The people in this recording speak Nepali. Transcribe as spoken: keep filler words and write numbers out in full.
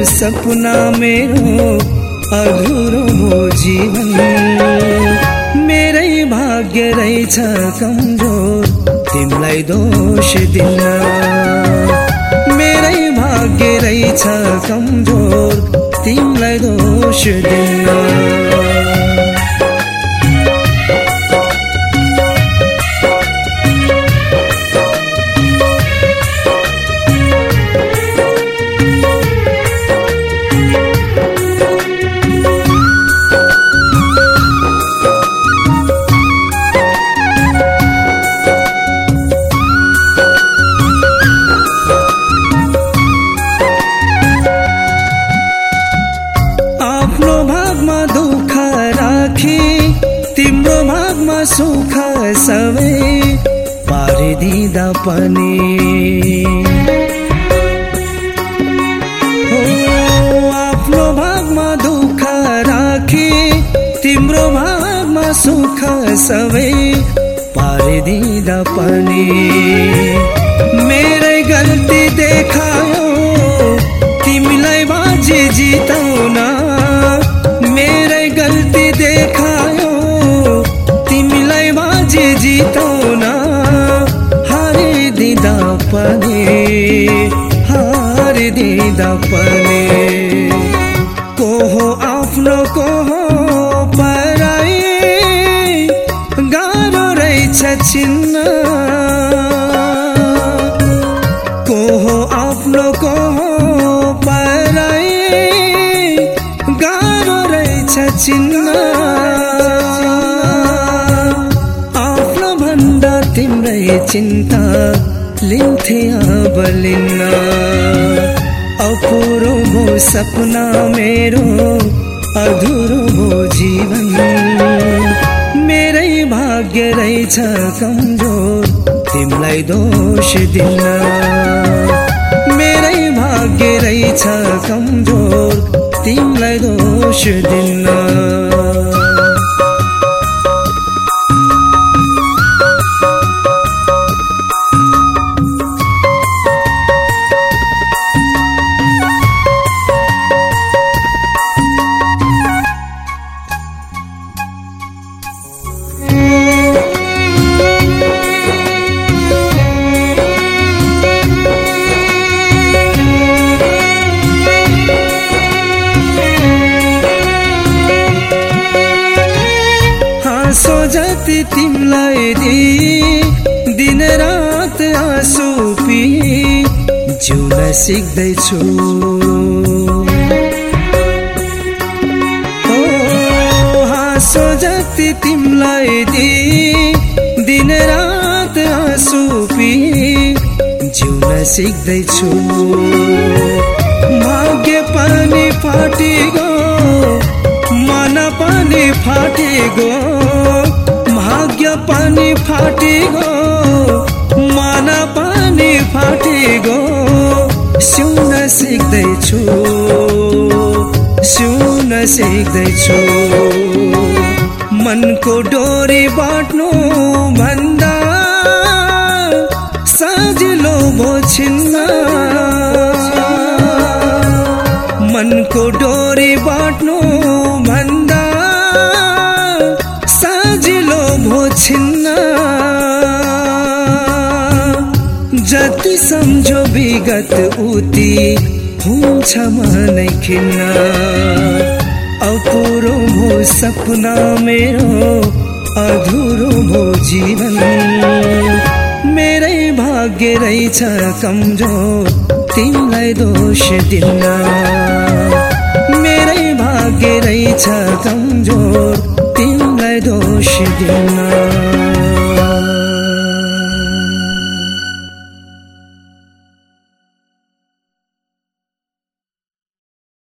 सपना मेरो अधुरो भो जीवन। मेरै भाग्य रहेछ कमजोर तिमलाई दोष दिन। मेरै भाग्य रहेछ कमजोर तिमलाई दोष दिन। तिम्रो भागमा सुख सबै पारिदिँदा पनि हो, आफ्नो भागमा दुःख राखी तिम्रो भागमा सुख सबै पारिदिँदा पनि मेरै गल्ती देखायो तिमीलाई बाजी जिताउन। मेरै गल्ती देखायो तिमीलाई बाजी जिताउन। हारिदिँदा पनि हारिदिँदा पनि को हो आफ्नो को हो पराई गाह्रो रहेछ चिन्न। को हो आफ्नो को हो पराई गाह्रो रहेछ चिन्न। आफ्नो भन्दा तिम्रै चिन्ता लिन्थे अब लिन्न। अपुरो भो सपना मेरो अधुरो भो जीवन। मेरै भाग्य रहेछ कमजोर तिमलाई दोष दिन। मेरै भाग्य रहेछ कमजोर तिमलाई दोष दिन। जति तिमलाई दिई दिन रात आँसु पिई जिउन सिक्दैछु। ओ हाँसो जति तिमलाई दिई दिन रात आँसु पिई जिउन सिक्दैछु। भाग्य पनि फाटिगो मन पनि फाटिगो। भाग्य पनि फाटिगो मन पनि फाटिगो। सिउन सिक्दैछु सिउन सिक्दैछु। मनको डोरी बाट्नु भन्दा सजिलो भो छिन्न। मनको डोरी बाट्नु भन्दा सजिलो भो छिन्न। जति सम्झो विगत उति हुन्छ मनै खिन्न। अपुरो भो सपना मेरो अधुरो भो जीवन। मेरै भाग्य रहेछ कमजोर तिमलाई दोष दिन। मेरै भाग्य रहेछ कमजोर तिमलाई दोष दिन।